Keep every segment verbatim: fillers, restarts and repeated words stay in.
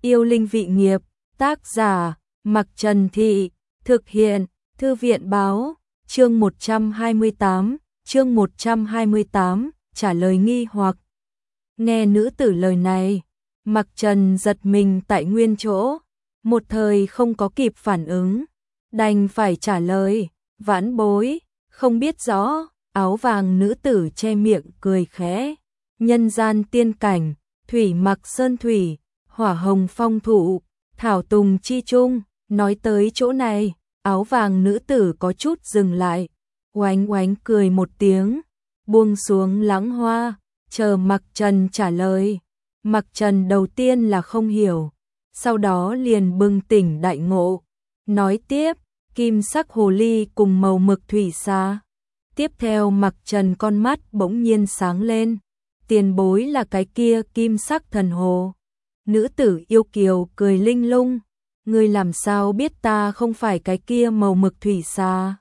Yêu linh vị nghiệp, tác giả, Mặc Trần Thị, thực hiện, Thư viện báo, chương một trăm hai mươi tám, chương một trăm hai mươi tám, trả lời nghi hoặc. Nghe nữ tử lời này, Mặc Trần giật mình tại nguyên chỗ, một thời không có kịp phản ứng, đành phải trả lời, vãn bối, không biết rõ. Áo vàng nữ tử che miệng cười khẽ, nhân gian tiên cảnh, thủy mặc sơn thủy, hỏa hồng phong thụ, thảo tùng chi trung. Nói tới chỗ này, áo vàng nữ tử có chút dừng lại, oánh oánh cười một tiếng, buông xuống lãng hoa, chờ Mặc Trần trả lời. Mặc Trần đầu tiên là không hiểu, sau đó liền bừng tỉnh đại ngộ, nói tiếp, kim sắc hồ ly cùng màu mực thủy xa. Tiếp theo Mặc Trần con mắt bỗng nhiên sáng lên, tiền bối là cái kia kim sắc thần hồ. Nữ tử yêu kiều cười linh lung, ngươi làm sao biết ta không phải cái kia màu mực thủy xà?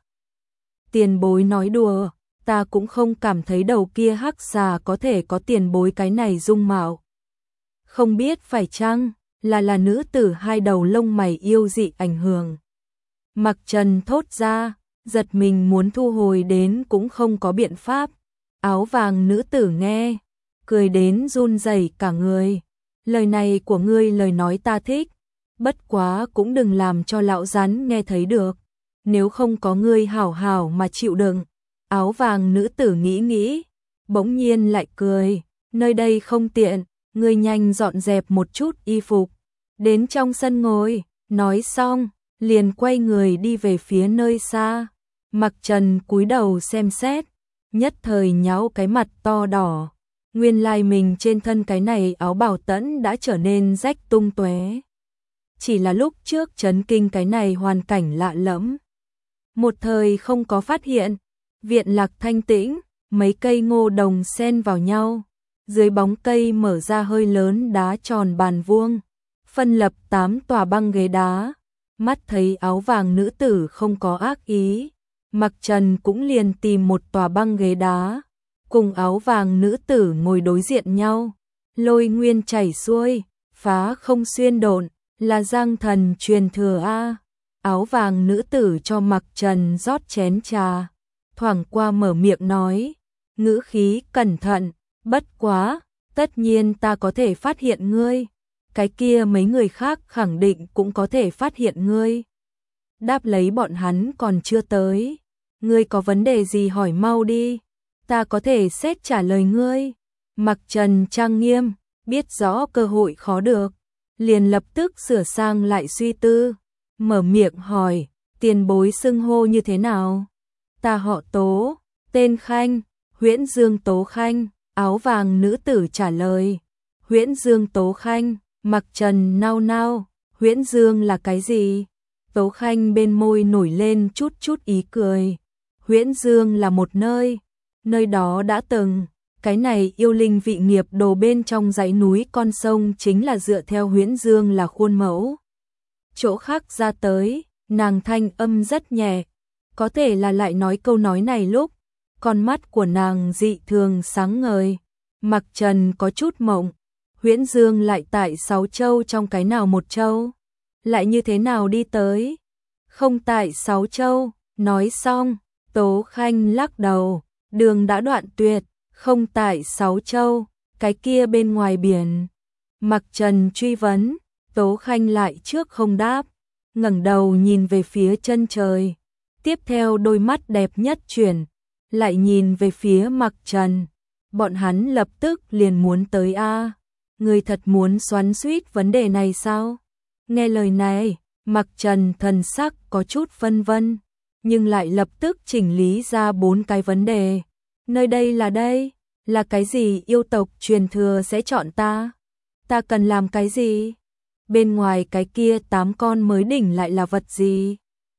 Tiền bối nói đùa, ta cũng không cảm thấy đầu kia hắc xà có thể có tiền bối cái này dung mạo. Không biết phải chăng là là nữ tử hai đầu lông mày yêu dị ảnh hưởng. Mặc Trần thốt ra, giật mình muốn thu hồi đến cũng không có biện pháp. Áo vàng nữ tử nghe, cười đến run rẩy cả người. Lời này của ngươi lời nói ta thích, bất quá cũng đừng làm cho lão rắn nghe thấy được. Nếu không có ngươi hảo hảo mà chịu đựng. Áo vàng nữ tử nghĩ nghĩ, bỗng nhiên lại cười, nơi đây không tiện, ngươi nhanh dọn dẹp một chút y phục, đến trong sân ngồi. Nói xong, liền quay người đi về phía nơi xa. Mặc Trần cúi đầu xem xét, nhất thời nháo cái mặt to đỏ. Nguyên lai mình trên thân cái này áo bào tẫn đã trở nên rách tung tóe. Chỉ là lúc trước chấn kinh cái này hoàn cảnh lạ lẫm, một thời không có phát hiện. Viện lạc thanh tĩnh, mấy cây ngô đồng xen vào nhau, dưới bóng cây mở ra hơi lớn đá tròn bàn vuông, phân lập tám tòa băng ghế đá. Mắt thấy áo vàng nữ tử không có ác ý, Mặc Trần cũng liền tìm một tòa băng ghế đá, cùng áo vàng nữ tử ngồi đối diện nhau. Lôi nguyên chảy xuôi, phá không xuyên độn, là giang thần truyền thừa a. Áo vàng nữ tử cho Mặc Trần rót chén trà, thoảng qua mở miệng nói, ngữ khí cẩn thận, bất quá, tất nhiên ta có thể phát hiện ngươi, cái kia mấy người khác khẳng định cũng có thể phát hiện ngươi. Đáp lấy bọn hắn còn chưa tới, ngươi có vấn đề gì hỏi mau đi, ta có thể xét trả lời ngươi. Mặc Trần trang nghiêm, biết rõ cơ hội khó được, liền lập tức sửa sang lại suy tư, mở miệng hỏi, tiền bối xưng hô như thế nào? Ta họ Tố, tên Khanh, Huyễn Dương Tố Khanh. Áo vàng nữ tử trả lời, Huyễn Dương Tố Khanh. Mặc Trần nao nao, Huyễn Dương là cái gì? Tố Khanh bên môi nổi lên chút chút ý cười. Huyễn Dương là một nơi, nơi đó đã từng, cái này yêu linh vị nghiệp đồ bên trong dãy núi con sông chính là dựa theo Huyễn Dương là khuôn mẫu. Chỗ khác ra tới, nàng thanh âm rất nhẹ, có thể là lại nói câu nói này lúc, con mắt của nàng dị thường sáng ngời. Mặc Trần có chút mộng, Huyễn Dương lại tại sáu châu trong cái nào một châu? Lại như thế nào đi tới? Không tại sáu châu. Nói xong, Tố Khanh lắc đầu, đường đã đoạn tuyệt, không tại sáu châu, cái kia bên ngoài biển. Mặc Trần truy vấn, Tố Khanh lại trước không đáp, ngẩng đầu nhìn về phía chân trời. Tiếp theo đôi mắt đẹp nhất chuyển, lại nhìn về phía Mặc Trần. Bọn hắn lập tức liền muốn tới a. Người thật muốn xoắn xuýt vấn đề này sao? Nghe lời này, Mặc Trần thần sắc có chút phân vân, nhưng lại lập tức chỉnh lý ra bốn cái vấn đề. Nơi đây là đây, là cái gì yêu tộc truyền thừa sẽ chọn ta? Ta cần làm cái gì? Bên ngoài cái kia tám con mới đỉnh lại là vật gì?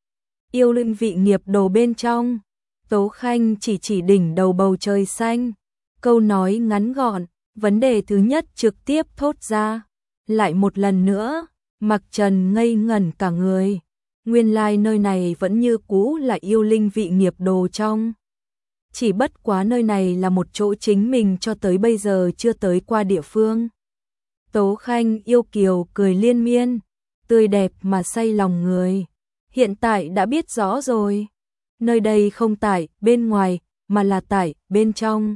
Yêu linh vị nghiệp đồ bên trong, Tố Khanh chỉ chỉ đỉnh đầu bầu trời xanh. Câu nói ngắn gọn, vấn đề thứ nhất trực tiếp thốt ra. Lại một lần nữa, Mặc Trần ngây ngẩn cả người. Nguyên lai nơi này vẫn như cũ là yêu linh vị nghiệp đồ trong. Chỉ bất quá nơi này là một chỗ chính mình cho tới bây giờ chưa tới qua địa phương. Tố Khanh yêu kiều cười liên miên, tươi đẹp mà say lòng người. Hiện tại đã biết rõ rồi, nơi đây không tại bên ngoài, mà là tại bên trong.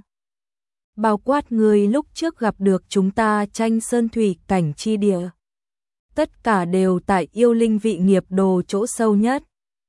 Bao quát người lúc trước gặp được chúng ta tranh sơn thủy cảnh chi địa. Tất cả đều tại yêu linh vị nghiệp đồ chỗ sâu nhất.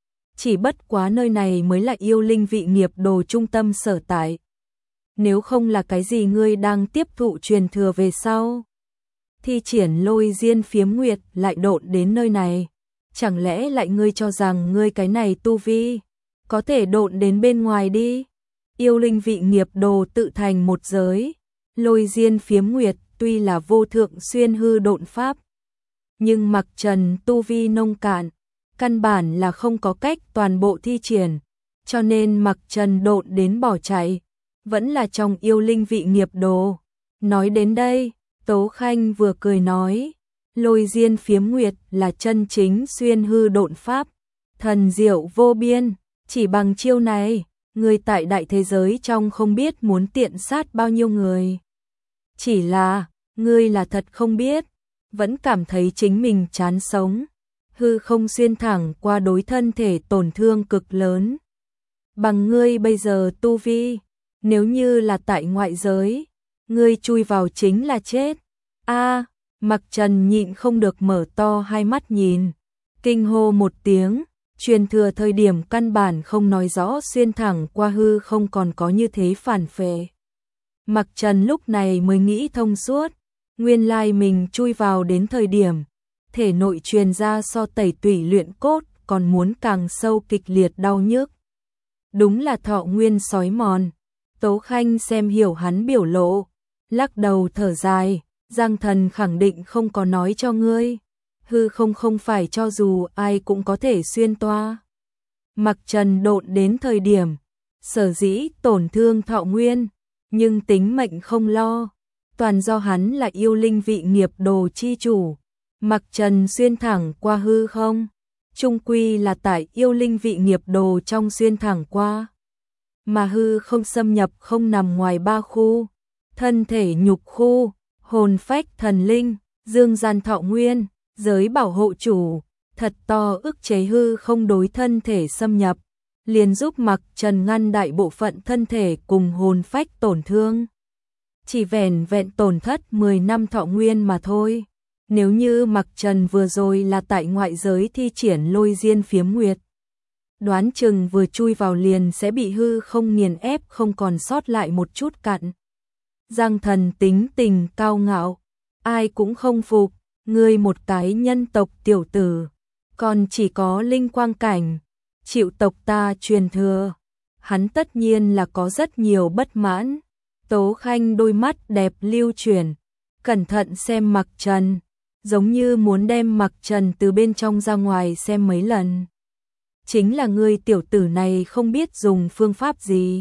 Chỉ bất quá nơi này mới là yêu linh vị nghiệp đồ trung tâm sở tại. Nếu không là cái gì ngươi đang tiếp thụ truyền thừa về sau. Thi triển lôi diên phiếm nguyệt lại độn đến nơi này. Chẳng lẽ lại ngươi cho rằng ngươi cái này tu vi, có thể độn đến bên ngoài đi. Yêu linh vị nghiệp đồ tự thành một giới. Lôi diên phiếm nguyệt tuy là vô thượng xuyên hư độn pháp. Nhưng mặc trần tu vi nông cạn, căn bản là không có cách toàn bộ thi triển. Cho nên mặc trần độn đến bỏ chạy, vẫn là trong yêu linh vị nghiệp đồ. Nói đến đây, Tố Khanh vừa cười nói, lôi diên phiếm nguyệt là chân chính xuyên hư độn pháp, thần diệu vô biên, chỉ bằng chiêu này, người tại đại thế giới trong không biết muốn tiện sát bao nhiêu người. Chỉ là, ngươi là thật không biết, vẫn cảm thấy chính mình chán sống, hư không xuyên thẳng qua đối thân thể tổn thương cực lớn. Bằng ngươi bây giờ tu vi, nếu như là tại ngoại giới, ngươi chui vào chính là chết. A, Mặc Trần nhịn không được mở to hai mắt nhìn, kinh hô một tiếng, truyền thừa thời điểm căn bản không nói rõ xuyên thẳng qua hư không còn có như thế phản phệ. Mặc Trần lúc này mới nghĩ thông suốt, nguyên lai mình chui vào đến thời điểm, thể nội truyền ra so tẩy tủy luyện cốt còn muốn càng sâu kịch liệt đau nhức. Đúng là thọ nguyên sói mòn. Tố Khanh xem hiểu hắn biểu lộ, lắc đầu thở dài, Giang Thần khẳng định không có nói cho ngươi, hư không không phải cho dù ai cũng có thể xuyên toa. Mặc Trần độn đến thời điểm, sở dĩ tổn thương thọ nguyên, nhưng tính mệnh không lo, toàn do hắn là yêu linh vị nghiệp đồ chi chủ. Mặc Trần xuyên thẳng qua hư không, chung quy là tại yêu linh vị nghiệp đồ trong xuyên thẳng qua. Mà hư không xâm nhập không nằm ngoài ba khu, thân thể nhục khu, hồn phách thần linh, dương gian thọ nguyên, giới bảo hộ chủ, thật to ức chế hư không đối thân thể xâm nhập, liền giúp Mặc Trần ngăn đại bộ phận thân thể cùng hồn phách tổn thương. Chỉ vẻn vẹn tổn thất mười năm thọ nguyên mà thôi. Nếu như Mặc Trần vừa rồi là tại ngoại giới thi triển lôi diên phiếm nguyệt, đoán chừng vừa chui vào liền sẽ bị hư không nghiền ép không còn sót lại một chút cặn. Giang Thần tính tình cao ngạo, ai cũng không phục, ngươi một cái nhân tộc tiểu tử, còn chỉ có linh quang cảnh, chịu tộc ta truyền thừa. Hắn tất nhiên là có rất nhiều bất mãn. Tố Khanh đôi mắt đẹp lưu chuyển, cẩn thận xem Mặc Trần, giống như muốn đem Mặc Trần từ bên trong ra ngoài xem mấy lần. Chính là ngươi tiểu tử này không biết dùng phương pháp gì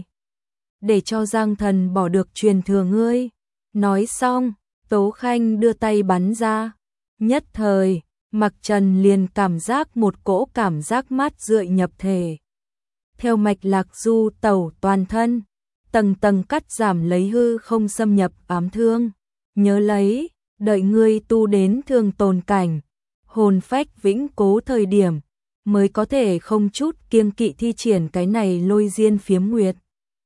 để cho Giang Thần bỏ được truyền thừa ngươi. Nói xong, Tố Khanh đưa tay bắn ra, nhất thời, Mặc Trần liền cảm giác một cỗ cảm giác mát rượi nhập thể. Theo mạch lạc du tẩu toàn thân, tầng tầng cắt giảm lấy hư không xâm nhập ám thương. Nhớ lấy, đợi ngươi tu đến thường tồn cảnh, hồn phách vĩnh cố thời điểm, mới có thể không chút kiêng kỵ thi triển cái này lôi diên phiếm nguyệt.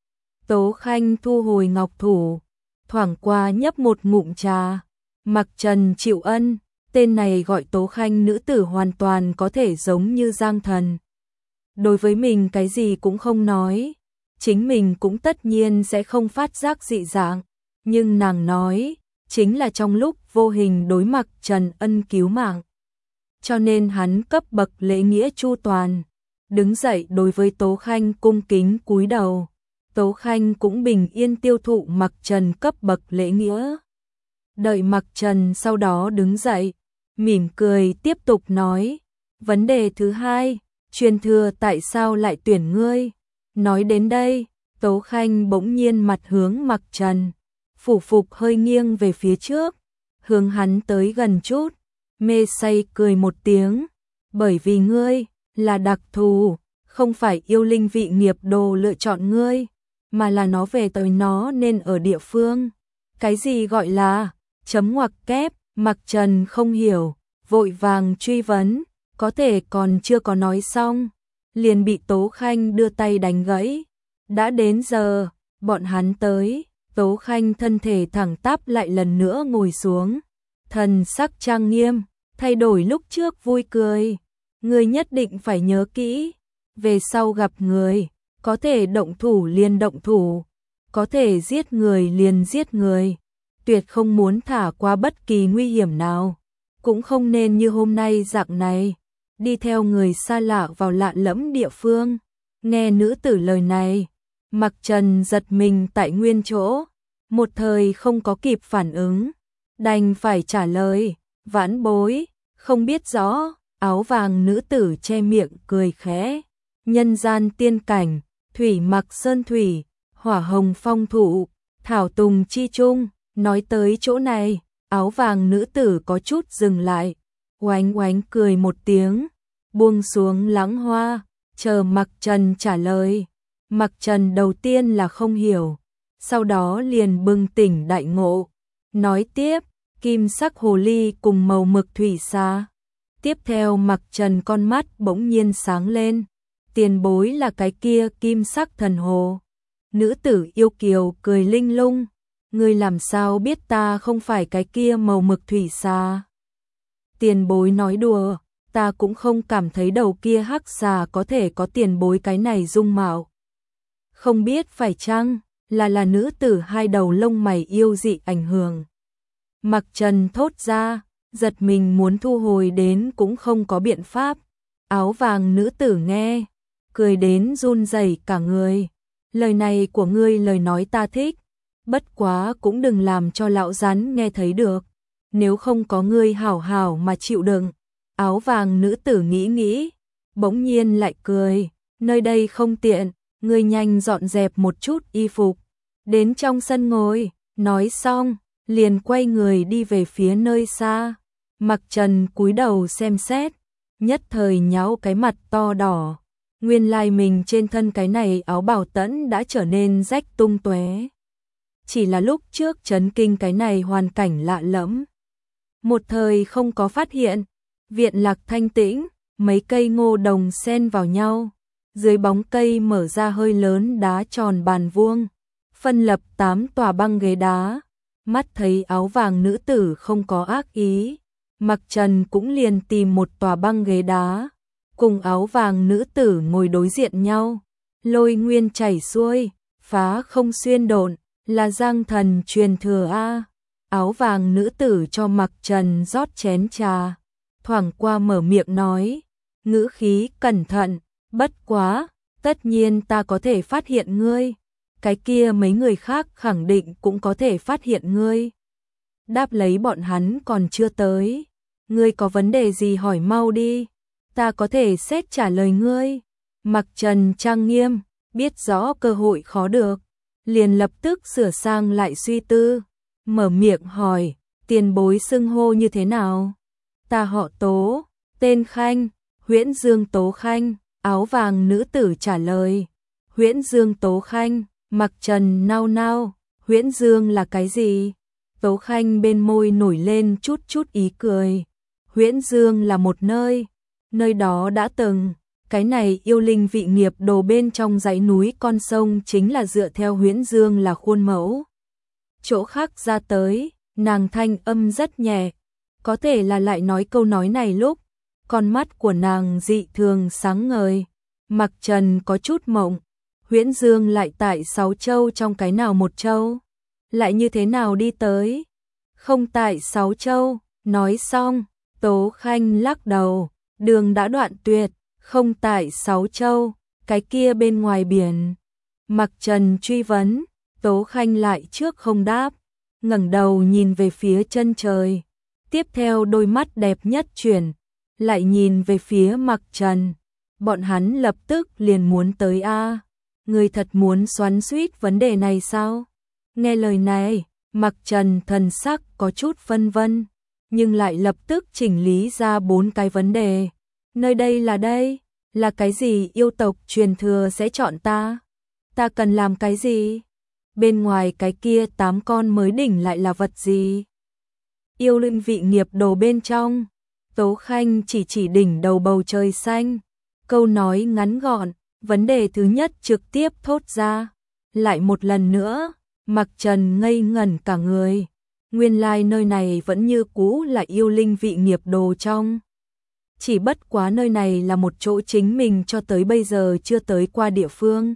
Tố Khanh thu hồi ngọc thủ, thoảng qua nhấp một ngụm trà. Mặc Trần chịu ân, tên này gọi Tố Khanh nữ tử hoàn toàn có thể giống như Giang Thần. Đối với mình cái gì cũng không nói, chính mình cũng tất nhiên sẽ không phát giác dị dạng, nhưng nàng nói, chính là trong lúc vô hình đối Mặc Trần ân cứu mạng. Cho nên hắn cấp bậc lễ nghĩa chu toàn, đứng dậy đối với Tố Khanh cung kính cúi đầu. Tố Khanh cũng bình yên tiêu thụ Mặc Trần cấp bậc lễ nghĩa. Đợi Mặc Trần sau đó đứng dậy, mỉm cười tiếp tục nói, vấn đề thứ hai, truyền thừa tại sao lại tuyển ngươi? Nói đến đây, Tố Khanh bỗng nhiên mặt hướng Mặc Trần, phủ phục hơi nghiêng về phía trước, hướng hắn tới gần chút, mê say cười một tiếng, bởi vì ngươi là đặc thù, không phải yêu linh vị nghiệp đồ lựa chọn ngươi, mà là nó về tới nó nên ở địa phương. Cái gì gọi là chấm ngoặc kép, Mặc Trần không hiểu, vội vàng truy vấn, có thể còn chưa có nói xong, liền bị Tố Khanh đưa tay đánh gãy. Đã đến giờ, bọn hắn tới, Tố Khanh thân thể thẳng tắp lại lần nữa ngồi xuống, thần sắc trang nghiêm, thay đổi lúc trước vui cười. Ngươi nhất định phải nhớ kỹ, về sau gặp người, có thể động thủ liền động thủ, có thể giết người liền giết người, tuyệt không muốn thả qua bất kỳ nguy hiểm nào, cũng không nên như hôm nay dạng này, đi theo người xa lạ vào lạ lẫm địa phương. Nghe nữ tử lời này, Mặc Trần giật mình tại nguyên chỗ, một thời không có kịp phản ứng, đành phải trả lời, vãn bối, không biết rõ. Áo vàng nữ tử che miệng cười khẽ, nhân gian tiên cảnh, thủy mặc sơn thủy, hỏa hồng phong thụ, thảo tùng chi trung. Nói tới chỗ này, áo vàng nữ tử có chút dừng lại, oánh oánh cười một tiếng, buông xuống lãng hoa, chờ Mặc Trần trả lời. Mặc Trần đầu tiên là không hiểu, sau đó liền bừng tỉnh đại ngộ, nói tiếp, kim sắc hồ ly cùng màu mực thủy xa. Tiếp theo Mặc Trần con mắt bỗng nhiên sáng lên, tiền bối là cái kia kim sắc thần hồ. Nữ tử yêu kiều cười linh lung, ngươi làm sao biết ta không phải cái kia màu mực thủy xà? Tiền bối nói đùa, ta cũng không cảm thấy đầu kia hắc xà có thể có tiền bối cái này dung mạo. Không biết phải chăng là là nữ tử hai đầu lông mày yêu dị ảnh hưởng. Mặc Trần thốt ra, giật mình muốn thu hồi đến cũng không có biện pháp. Áo vàng nữ tử nghe, cười đến run rẩy cả người. Lời này của ngươi lời nói ta thích, bất quá cũng đừng làm cho lão rắn nghe thấy được. Nếu không có ngươi hảo hảo mà chịu đựng. Áo vàng nữ tử nghĩ nghĩ, bỗng nhiên lại cười, nơi đây không tiện, ngươi nhanh dọn dẹp một chút y phục, đến trong sân ngồi. Nói xong, liền quay người đi về phía nơi xa. Mặc Trần cúi đầu xem xét, nhất thời nháo cái mặt to đỏ. Nguyên lai mình trên thân cái này áo bào tẫn đã trở nên rách tung tóe. Chỉ là lúc trước chấn kinh cái này hoàn cảnh lạ lẫm, một thời không có phát hiện. Viện lạc thanh tĩnh, mấy cây ngô đồng xen vào nhau, dưới bóng cây mở ra hơi lớn đá tròn bàn vuông, phân lập tám tòa băng ghế đá. Mắt thấy áo vàng nữ tử không có ác ý, Mặc Trần cũng liền tìm một tòa băng ghế đá, cùng áo vàng nữ tử ngồi đối diện nhau. Lôi nguyên chảy xuôi, phá không xuyên độn, là giang thần truyền thừa a. Áo vàng nữ tử cho Mặc Trần rót chén trà, thoảng qua mở miệng nói, ngữ khí cẩn thận, bất quá, tất nhiên ta có thể phát hiện ngươi, cái kia mấy người khác khẳng định cũng có thể phát hiện ngươi. Đáp lấy bọn hắn còn chưa tới, ngươi có vấn đề gì hỏi mau đi, ta có thể xét trả lời ngươi. Mặc Trần trang nghiêm, biết rõ cơ hội khó được, liền lập tức sửa sang lại suy tư, mở miệng hỏi, tiền bối xưng hô như thế nào? Ta họ Tố, tên Khanh, Huyễn Dương Tố Khanh. Áo vàng nữ tử trả lời, Huyễn Dương Tố Khanh. Mặc Trần nao nao, Huyễn Dương là cái gì? Tố Khanh bên môi nổi lên chút chút ý cười. Huyễn Dương là một nơi, nơi đó đã từng, cái này yêu linh vị nghiệp đồ bên trong dãy núi con sông chính là dựa theo Huyễn Dương là khuôn mẫu. Chỗ khác ra tới, nàng thanh âm rất nhẹ, có thể là lại nói câu nói này lúc, con mắt của nàng dị thường sáng ngời. Mặc Trần có chút mộng, Huyễn Dương lại tại sáu châu trong cái nào một châu? Lại như thế nào đi tới? Không tại sáu châu. Nói xong, Tố Khanh lắc đầu, đường đã đoạn tuyệt, không tại sáu châu, cái kia bên ngoài biển. Mặc Trần truy vấn, Tố Khanh lại trước không đáp, ngẩng đầu nhìn về phía chân trời, tiếp theo đôi mắt đẹp nhất chuyển, lại nhìn về phía Mặc Trần. Bọn hắn lập tức liền muốn tới a. Người thật muốn xoắn xuýt vấn đề này sao? Nghe lời này, Mặc Trần thần sắc có chút phân vân, nhưng lại lập tức chỉnh lý ra bốn cái vấn đề. Nơi đây là đây, là cái gì yêu tộc truyền thừa sẽ chọn ta? Ta cần làm cái gì? Bên ngoài cái kia tám con mới đỉnh lại là vật gì? Yêu linh vị nghiệp đồ bên trong. Tố Khanh chỉ chỉ đỉnh đầu bầu trời xanh. Câu nói ngắn gọn, vấn đề thứ nhất trực tiếp thốt ra. Lại một lần nữa, Mặc Trần ngây ngẩn cả người. Nguyên lai nơi này vẫn như cũ là yêu linh vị nghiệp đồ trong. Chỉ bất quá nơi này là một chỗ chính mình cho tới bây giờ chưa tới qua địa phương.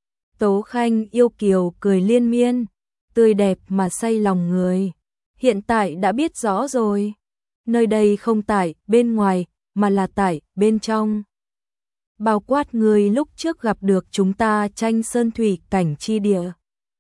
Tố Khanh yêu kiều cười liên miên, tươi đẹp mà say lòng người. Hiện tại đã biết rõ rồi. Nơi đây không tại bên ngoài, mà là tại bên trong. Bao quát người lúc trước gặp được chúng ta tranh sơn thủy cảnh chi địa.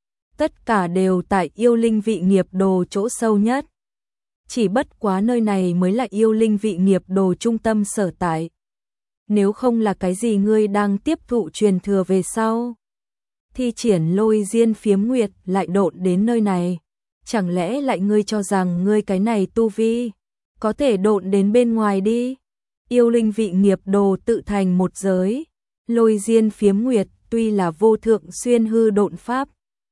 Tất cả đều tại yêu linh vị nghiệp đồ chỗ sâu nhất. Chỉ bất quá nơi này mới là yêu linh vị nghiệp đồ trung tâm sở tại. Nếu không là cái gì ngươi đang tiếp thụ truyền thừa về sau. Thi triển lôi diên phiếm nguyệt lại độn đến nơi này. Chẳng lẽ lại ngươi cho rằng ngươi cái này tu vi có thể độn đến bên ngoài đi. Yêu linh vị nghiệp đồ tự thành một giới. Lôi diên phiếm nguyệt tuy là vô thượng xuyên hư độn pháp.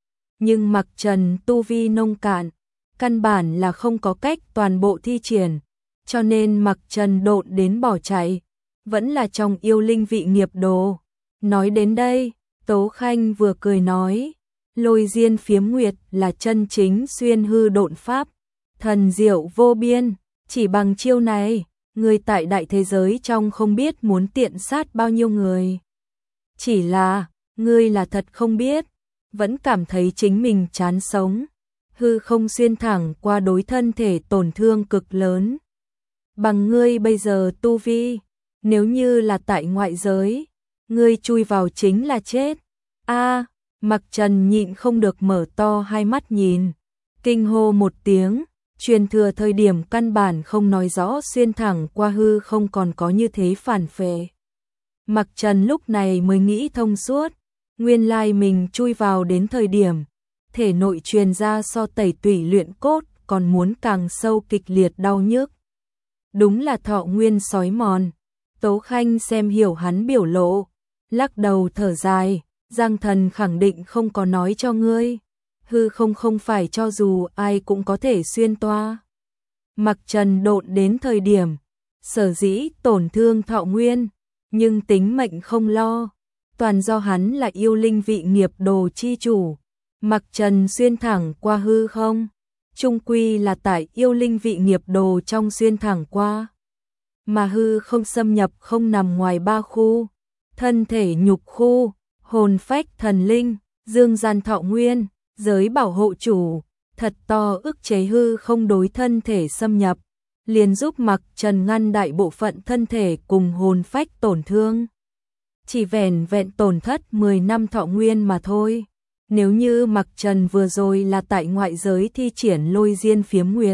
Nhưng Mặc Trần tu vi nông cạn. Căn bản là không có cách toàn bộ thi triển. Cho nên Mặc Trần độn đến bỏ chạy. Vẫn là trong yêu linh vị nghiệp đồ. Nói đến đây, Tố Khanh vừa cười nói. Lôi diên phiếm nguyệt là chân chính xuyên hư độn pháp. Thần diệu vô biên. Chỉ bằng chiêu này, người tại đại thế giới trong không biết muốn tiện sát bao nhiêu người. Chỉ là, ngươi là thật không biết. Vẫn cảm thấy chính mình chán sống. Hư không xuyên thẳng qua đối thân thể tổn thương cực lớn. Bằng ngươi bây giờ tu vi, nếu như là tại ngoại giới, ngươi chui vào chính là chết. A, Mặc Trần nhịn không được mở to hai mắt nhìn, kinh hô một tiếng, truyền thừa thời điểm căn bản không nói rõ xuyên thẳng qua hư không còn có như thế phản phệ. Mặc Trần lúc này mới nghĩ thông suốt, nguyên lai mình chui vào đến thời điểm thể nội truyền ra so tẩy tủy luyện cốt còn muốn càng sâu kịch liệt đau nhức. Đúng là thọ nguyên sói mòn. Tố Khanh xem hiểu hắn biểu lộ, lắc đầu thở dài, Giang Thần khẳng định không có nói cho ngươi. Hư không không phải cho dù ai cũng có thể xuyên toa. Mặc Trần độn đến thời điểm, sở dĩ tổn thương thọ nguyên, nhưng tính mệnh không lo, toàn do hắn là yêu linh vị nghiệp đồ chi chủ. Mặc Trần xuyên thẳng qua hư không, chung quy là tại yêu linh vị nghiệp đồ trong xuyên thẳng qua. Mà hư không xâm nhập không nằm ngoài ba khu, thân thể nhục khu, hồn phách thần linh, dương gian thọ nguyên, giới bảo hộ chủ, thật to ức chế hư không đối thân thể xâm nhập, liền giúp Mặc Trần ngăn đại bộ phận thân thể cùng hồn phách tổn thương. Chỉ vẻn vẹn tổn thất mười năm thọ nguyên mà thôi. Nếu như Mặc Trần vừa rồi là tại ngoại giới thi triển lôi diên phiếm nguyệt,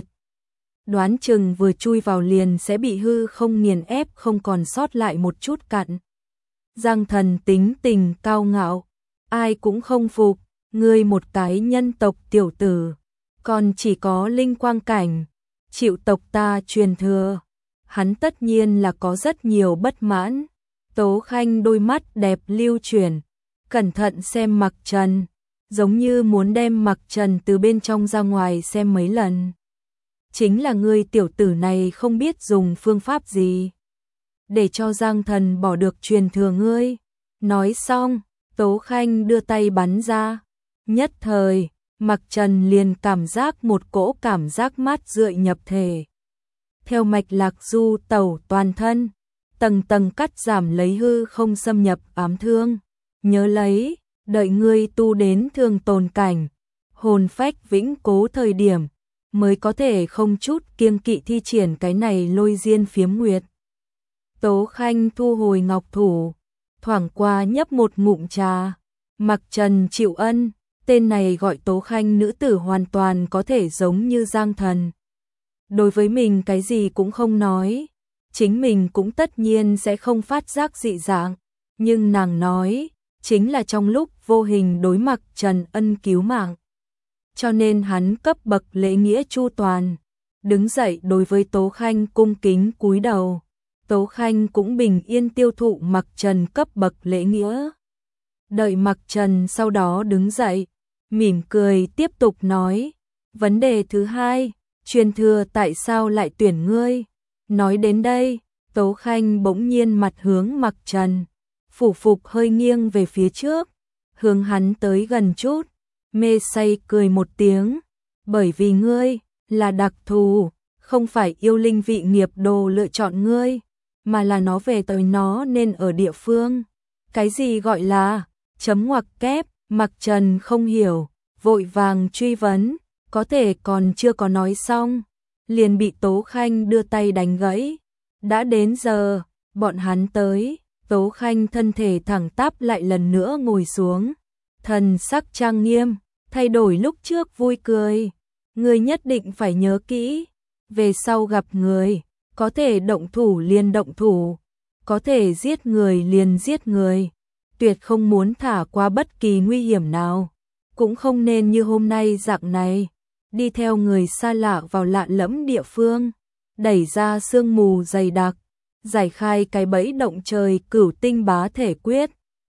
đoán chừng vừa chui vào liền sẽ bị hư không nghiền ép không còn sót lại một chút cặn. Giang Thần tính tình cao ngạo, ai cũng không phục, ngươi một cái nhân tộc tiểu tử, còn chỉ có linh quang cảnh, chịu tộc ta truyền thừa. Hắn tất nhiên là có rất nhiều bất mãn. Tố Khanh đôi mắt đẹp lưu chuyển, cẩn thận xem Mặc Trần, giống như muốn đem Mặc Trần từ bên trong ra ngoài xem mấy lần. Chính là ngươi tiểu tử này không biết dùng phương pháp gì để cho Giang Thần bỏ được truyền thừa ngươi. Nói xong, Tố Khanh đưa tay bắn ra. Nhất thời, Mặc Trần liền cảm giác một cỗ cảm giác mát rượi nhập thể. Theo mạch lạc du tẩu toàn thân, tầng tầng cắt giảm lấy hư không xâm nhập ám thương. Nhớ lấy, đợi ngươi tu đến thường tồn cảnh, hồn phách vĩnh cố thời điểm, mới có thể không chút kiêng kỵ thi triển cái này lôi diên phiếm nguyệt. Tố Khanh thu hồi ngọc thủ, thoảng qua nhấp một ngụm trà. Mặc Trần chịu ân, tên này gọi Tố Khanh nữ tử hoàn toàn có thể giống như Giang Thần. Đối với mình cái gì cũng không nói, chính mình cũng tất nhiên sẽ không phát giác dị dạng, nhưng nàng nói, chính là trong lúc vô hình đối Mặc Trần ân cứu mạng. Cho nên hắn cấp bậc lễ nghĩa chu toàn, đứng dậy đối với Tố Khanh cung kính cúi đầu. Tố Khanh cũng bình yên tiêu thụ Mặc Trần cấp bậc lễ nghĩa. Đợi Mặc Trần sau đó đứng dậy, mỉm cười tiếp tục nói, vấn đề thứ hai, truyền thừa tại sao lại tuyển ngươi? Nói đến đây, Tố Khanh bỗng nhiên mặt hướng Mặc Trần, phủ phục hơi nghiêng về phía trước, hướng hắn tới gần chút, mê say cười một tiếng, bởi vì ngươi là đặc thù, không phải yêu linh vị nghiệp đồ lựa chọn ngươi, mà là nó về tới nó nên ở địa phương. Cái gì gọi là chấm ngoặc kép? Mặc Trần không hiểu, vội vàng truy vấn, có thể còn chưa có nói xong, liền bị Tố Khanh đưa tay đánh gãy. Đã đến giờ, bọn hắn tới. Tố Khanh thân thể thẳng tắp lại lần nữa ngồi xuống, thần sắc trang nghiêm, thay đổi lúc trước vui cười. Ngươi nhất định phải nhớ kỹ, về sau gặp người, có thể động thủ liền động thủ, có thể giết người liền giết người, tuyệt không muốn thả qua bất kỳ nguy hiểm nào, cũng không nên như hôm nay dạng này, đi theo người xa lạ vào lạ lẫm địa phương, đẩy ra sương mù dày đặc, giải khai cái bẫy động trời cửu tinh bá thể quyết.